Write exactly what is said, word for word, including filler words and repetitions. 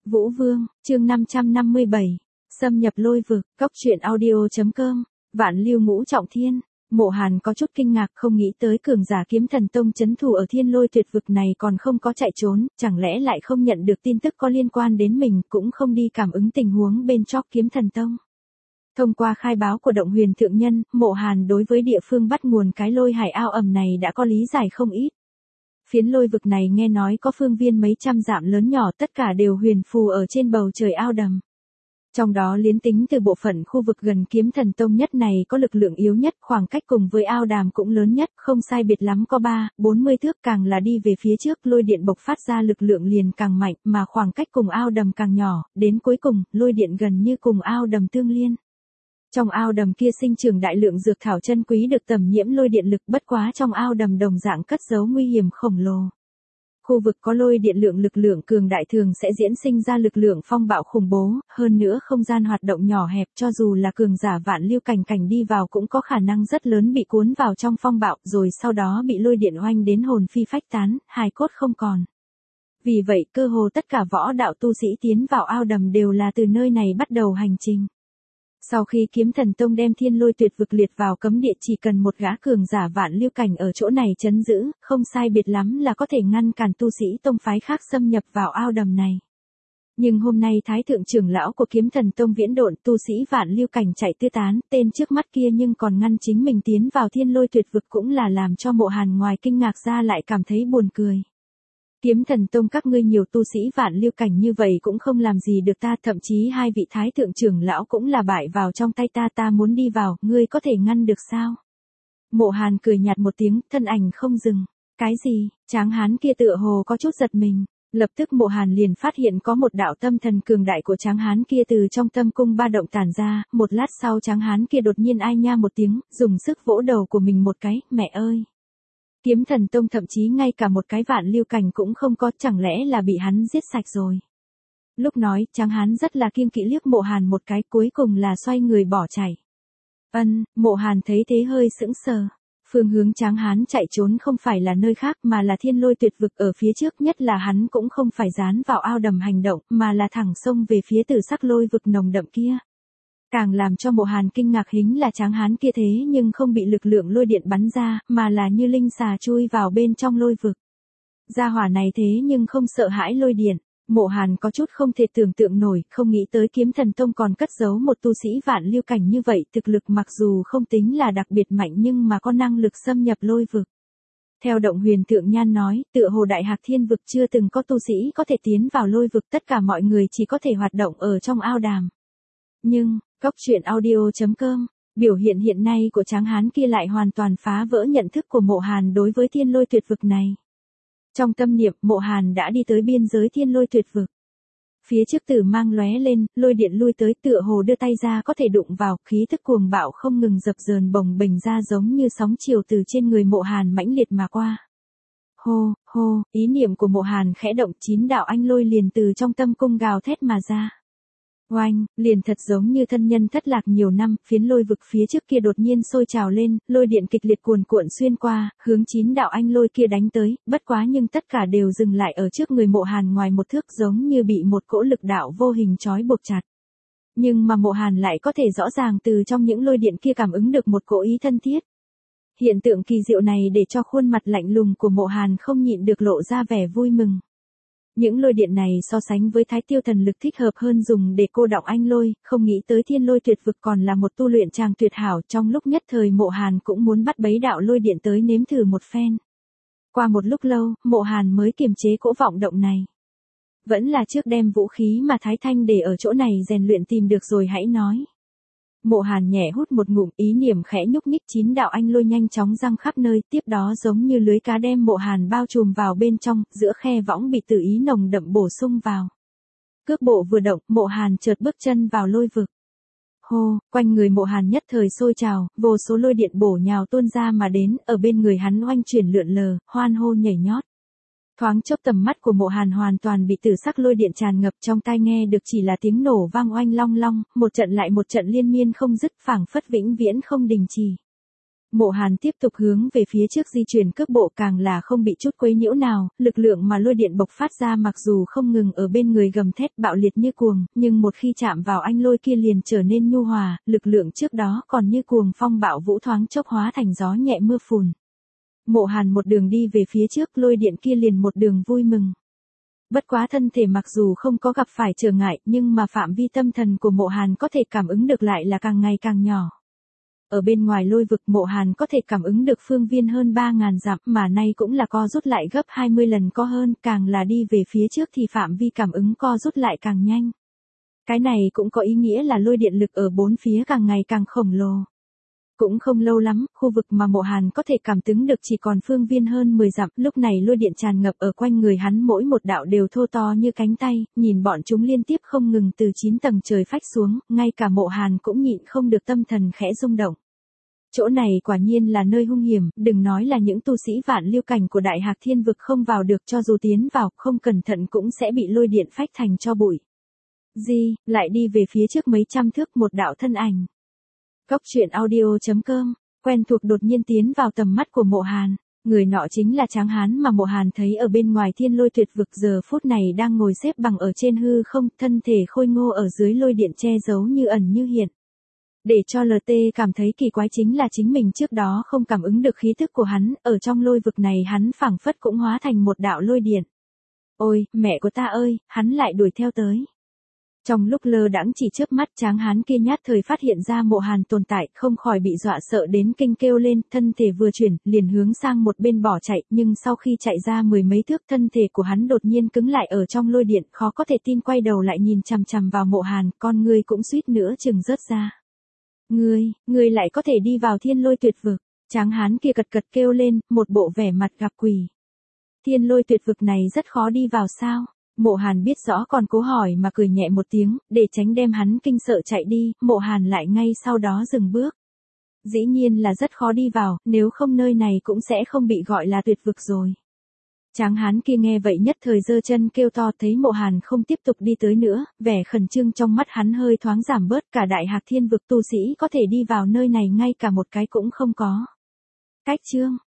Vũ Vương, chương năm trăm năm mươi bảy. Xâm nhập lôi vực, cốc truyện audio.com, Vạn Lưu Ngũ Trọng Thiên. Mộ Hàn có chút kinh ngạc, không nghĩ tới cường giả Kiếm Thần Tông trấn thủ ở Thiên Lôi Tuyệt Vực này còn không có chạy trốn, chẳng lẽ lại không nhận được tin tức có liên quan đến mình, cũng không đi cảm ứng tình huống bên chóp Kiếm Thần Tông. Thông qua khai báo của Động Huyền Thượng Nhân, Mộ Hàn đối với địa phương bắt nguồn cái lôi hải ao ầm này đã có lý giải không ít. Phiến lôi vực này nghe nói có phương viên mấy trăm dặm lớn nhỏ, tất cả đều huyền phù ở trên bầu trời ao đầm. Trong đó liến tính từ bộ phận khu vực gần Kiếm Thần Tông nhất này có lực lượng yếu nhất, khoảng cách cùng với ao đàm cũng lớn nhất, không sai biệt lắm có ba, bốn mươi thước, càng là đi về phía trước lôi điện bộc phát ra lực lượng liền càng mạnh, mà khoảng cách cùng ao đầm càng nhỏ, đến cuối cùng, lôi điện gần như cùng ao đầm tương liên. Trong ao đầm kia sinh trưởng đại lượng dược thảo chân quý được tẩm nhiễm lôi điện lực, bất quá trong ao đầm đồng dạng cất giấu nguy hiểm khổng lồ. Khu vực có lôi điện lượng lực lượng cường đại thường sẽ diễn sinh ra lực lượng phong bạo khủng bố, hơn nữa không gian hoạt động nhỏ hẹp, cho dù là cường giả Vạn Lưu cảnh cảnh đi vào cũng có khả năng rất lớn bị cuốn vào trong phong bạo, rồi sau đó bị lôi điện oanh đến hồn phi phách tán, hài cốt không còn. Vì vậy cơ hồ tất cả võ đạo tu sĩ tiến vào ao đầm đều là từ nơi này bắt đầu hành trình. Sau khi Kiếm Thần Tông đem Thiên Lôi Tuyệt Vực liệt vào cấm địa, chỉ cần một gã cường giả Vạn Lưu cảnh ở chỗ này trấn giữ, không sai biệt lắm là có thể ngăn cản tu sĩ tông phái khác xâm nhập vào ao đầm này. Nhưng hôm nay Thái thượng trưởng lão của Kiếm Thần Tông viễn độn, tu sĩ Vạn Lưu cảnh chạy tứ tán, tên trước mắt kia nhưng còn ngăn chính mình tiến vào Thiên Lôi Tuyệt Vực, cũng là làm cho Mộ Hàn ngoài kinh ngạc ra lại cảm thấy buồn cười. Kiếm Thần Tông các ngươi nhiều tu sĩ Vạn Lưu cảnh như vậy cũng không làm gì được ta, thậm chí hai vị thái thượng trưởng lão cũng là bại vào trong tay ta, ta muốn đi vào, ngươi có thể ngăn được sao? Mộ Hàn cười nhạt một tiếng, thân ảnh không dừng. Cái gì? Tráng hán kia tựa hồ có chút giật mình. Lập tức Mộ Hàn liền phát hiện có một đạo tâm thần cường đại của tráng hán kia từ trong tâm cung ba động tản ra, một lát sau tráng hán kia đột nhiên ai nha một tiếng, dùng sức vỗ đầu của mình một cái, mẹ ơi! Kiếm Thần Tông thậm chí ngay cả một cái Vạn Lưu cảnh cũng không có, chẳng lẽ là bị hắn giết sạch rồi. Lúc nói, tráng hán rất là kiêng kỵ liếc Mộ Hàn một cái, cuối cùng là xoay người bỏ chạy. Ân, Mộ Hàn thấy thế hơi sững sờ. Phương hướng tráng hán chạy trốn không phải là nơi khác mà là Thiên Lôi Tuyệt Vực ở phía trước, nhất là hắn cũng không phải dán vào ao đầm hành động, mà là thẳng xông về phía Tử Sắc Lôi Vực nồng đậm kia. Càng làm cho Mộ Hàn kinh ngạc hính là tráng hán kia thế nhưng không bị lực lượng lôi điện bắn ra, mà là như linh xà chui vào bên trong lôi vực. Gia hỏa này thế nhưng không sợ hãi lôi điện. Mộ Hàn có chút không thể tưởng tượng nổi, không nghĩ tới Kiếm Thần Tông còn cất giấu một tu sĩ Vạn Lưu cảnh như vậy, thực lực mặc dù không tính là đặc biệt mạnh nhưng mà có năng lực xâm nhập lôi vực. Theo Động Huyền Thượng Nhan nói, tựa hồ Đại Hạc Thiên Vực chưa từng có tu sĩ có thể tiến vào lôi vực, tất cả mọi người chỉ có thể hoạt động ở trong ao đàm. Nhưng, cốc truyện audio.com, biểu hiện hiện nay của tráng hán kia lại hoàn toàn phá vỡ nhận thức của Mộ Hàn đối với Thiên Lôi Tuyệt Vực này. Trong tâm niệm, Mộ Hàn đã đi tới biên giới Thiên Lôi Tuyệt Vực. Phía trước tử mang lóe lên, lôi điện lui tới, tựa hồ đưa tay ra có thể đụng vào, khí thức cuồng bạo không ngừng dập dờn bồng bềnh ra giống như sóng chiều từ trên người Mộ Hàn mãnh liệt mà qua. Hô, hô, ý niệm của Mộ Hàn khẽ động, chín đạo anh lôi liền từ trong tâm cung gào thét mà ra. Oanh, liền thật giống như thân nhân thất lạc nhiều năm, phiến lôi vực phía trước kia đột nhiên sôi trào lên, lôi điện kịch liệt cuồn cuộn xuyên qua, hướng chín đạo anh lôi kia đánh tới, bất quá nhưng tất cả đều dừng lại ở trước người Mộ Hàn ngoài một thước, giống như bị một cỗ lực đạo vô hình trói buộc chặt. Nhưng mà Mộ Hàn lại có thể rõ ràng từ trong những lôi điện kia cảm ứng được một cỗ ý thân thiết. Hiện tượng kỳ diệu này để cho khuôn mặt lạnh lùng của Mộ Hàn không nhịn được lộ ra vẻ vui mừng. Những lôi điện này so sánh với Thái Tiêu thần lực thích hợp hơn dùng để cô đọng anh lôi, không nghĩ tới Thiên Lôi Tuyệt Vực còn là một tu luyện tràng tuyệt hảo, trong lúc nhất thời Mộ Hàn cũng muốn bắt bấy đạo lôi điện tới nếm thử một phen. Qua một lúc lâu, Mộ Hàn mới kiềm chế cỗ vọng động này. Vẫn là trước đem vũ khí mà Thái Thanh để ở chỗ này rèn luyện tìm được rồi hãy nói. Mộ Hàn nhẹ hút một ngụm, ý niệm khẽ nhúc nhích, chín đạo anh lôi nhanh chóng răng khắp nơi, tiếp đó giống như lưới cá đem Mộ Hàn bao trùm vào bên trong, giữa khe võng bị tự ý nồng đậm bổ sung vào. Cước bộ vừa động, Mộ Hàn chợt bước chân vào lôi vực. Hô, quanh người Mộ Hàn nhất thời sôi trào, vô số lôi điện bổ nhào tuôn ra mà đến, ở bên người hắn oanh chuyển lượn lờ, hoan hô nhảy nhót. Thoáng chốc tầm mắt của Mộ Hàn hoàn toàn bị tử sắc lôi điện tràn ngập, trong tai nghe được chỉ là tiếng nổ vang oanh long long, một trận lại một trận liên miên không dứt, phảng phất vĩnh viễn không đình chỉ. Mộ Hàn tiếp tục hướng về phía trước di chuyển cước bộ, càng là không bị chút quấy nhiễu nào, lực lượng mà lôi điện bộc phát ra mặc dù không ngừng ở bên người gầm thét bạo liệt như cuồng, nhưng một khi chạm vào anh lôi kia liền trở nên nhu hòa, lực lượng trước đó còn như cuồng phong bạo vũ thoáng chốc hóa thành gió nhẹ mưa phùn. Mộ Hàn một đường đi về phía trước, lôi điện kia liền một đường vui mừng. Bất quá thân thể mặc dù không có gặp phải trở ngại, nhưng mà phạm vi tâm thần của Mộ Hàn có thể cảm ứng được lại là càng ngày càng nhỏ. Ở bên ngoài lôi vực, Mộ Hàn có thể cảm ứng được phương viên hơn ba ngàn dặm, mà nay cũng là co rút lại gấp hai mươi lần có hơn, càng là đi về phía trước thì phạm vi cảm ứng co rút lại càng nhanh. Cái này cũng có ý nghĩa là lôi điện lực ở bốn phía càng ngày càng khổng lồ. Cũng không lâu lắm, khu vực mà Mộ Hàn có thể cảm ứng được chỉ còn phương viên hơn mười dặm, lúc này lôi điện tràn ngập ở quanh người hắn, mỗi một đạo đều thô to như cánh tay, nhìn bọn chúng liên tiếp không ngừng từ chín tầng trời phách xuống, ngay cả Mộ Hàn cũng nhịn không được tâm thần khẽ rung động. Chỗ này quả nhiên là nơi hung hiểm, đừng nói là những tu sĩ vạn lưu cảnh của Đại Hạc Thiên vực không vào được, cho dù tiến vào, không cẩn thận cũng sẽ bị lôi điện phách thành tro bụi. Di, lại đi về phía trước mấy trăm thước, một đạo thân ảnh. Cốc truyện audio chấm com, quen thuộc đột nhiên tiến vào tầm mắt của Mộ Hàn. Người nọ chính là Tráng Hán mà Mộ Hàn thấy ở bên ngoài Thiên Lôi Tuyệt Vực, giờ phút này đang ngồi xếp bằng ở trên hư không, thân thể khôi ngô ở dưới lôi điện che giấu như ẩn như hiện. Để cho lờ tê cảm thấy kỳ quái chính là chính mình trước đó không cảm ứng được khí tức của hắn, ở trong lôi vực này hắn phảng phất cũng hóa thành một đạo lôi điện. Ôi, mẹ của ta ơi, hắn lại đuổi theo tới. Trong lúc lơ đãng chỉ chớp mắt, Tráng Hán kia nhát thời phát hiện ra Mộ Hàn tồn tại, không khỏi bị dọa sợ đến kinh kêu lên, thân thể vừa chuyển, liền hướng sang một bên bỏ chạy, nhưng sau khi chạy ra mười mấy thước, thân thể của hắn đột nhiên cứng lại ở trong lôi điện, khó có thể tin quay đầu lại nhìn chằm chằm vào Mộ Hàn, con ngươi cũng suýt nữa chừng rớt ra. Ngươi, ngươi lại có thể đi vào Thiên Lôi Tuyệt Vực. Tráng Hán kia cật cật kêu lên, một bộ vẻ mặt gặp quỷ. Thiên Lôi Tuyệt Vực này rất khó đi vào sao? Mộ Hàn biết rõ còn cố hỏi mà cười nhẹ một tiếng, để tránh đem hắn kinh sợ chạy đi, Mộ Hàn lại ngay sau đó dừng bước. Dĩ nhiên là rất khó đi vào, nếu không nơi này cũng sẽ không bị gọi là tuyệt vực rồi. Tráng Hán kia nghe vậy nhất thời giơ chân kêu to, thấy Mộ Hàn không tiếp tục đi tới nữa, vẻ khẩn trương trong mắt hắn hơi thoáng giảm bớt, cả Đại Hạc Thiên vực tu sĩ có thể đi vào nơi này ngay cả một cái cũng không có. Cách chương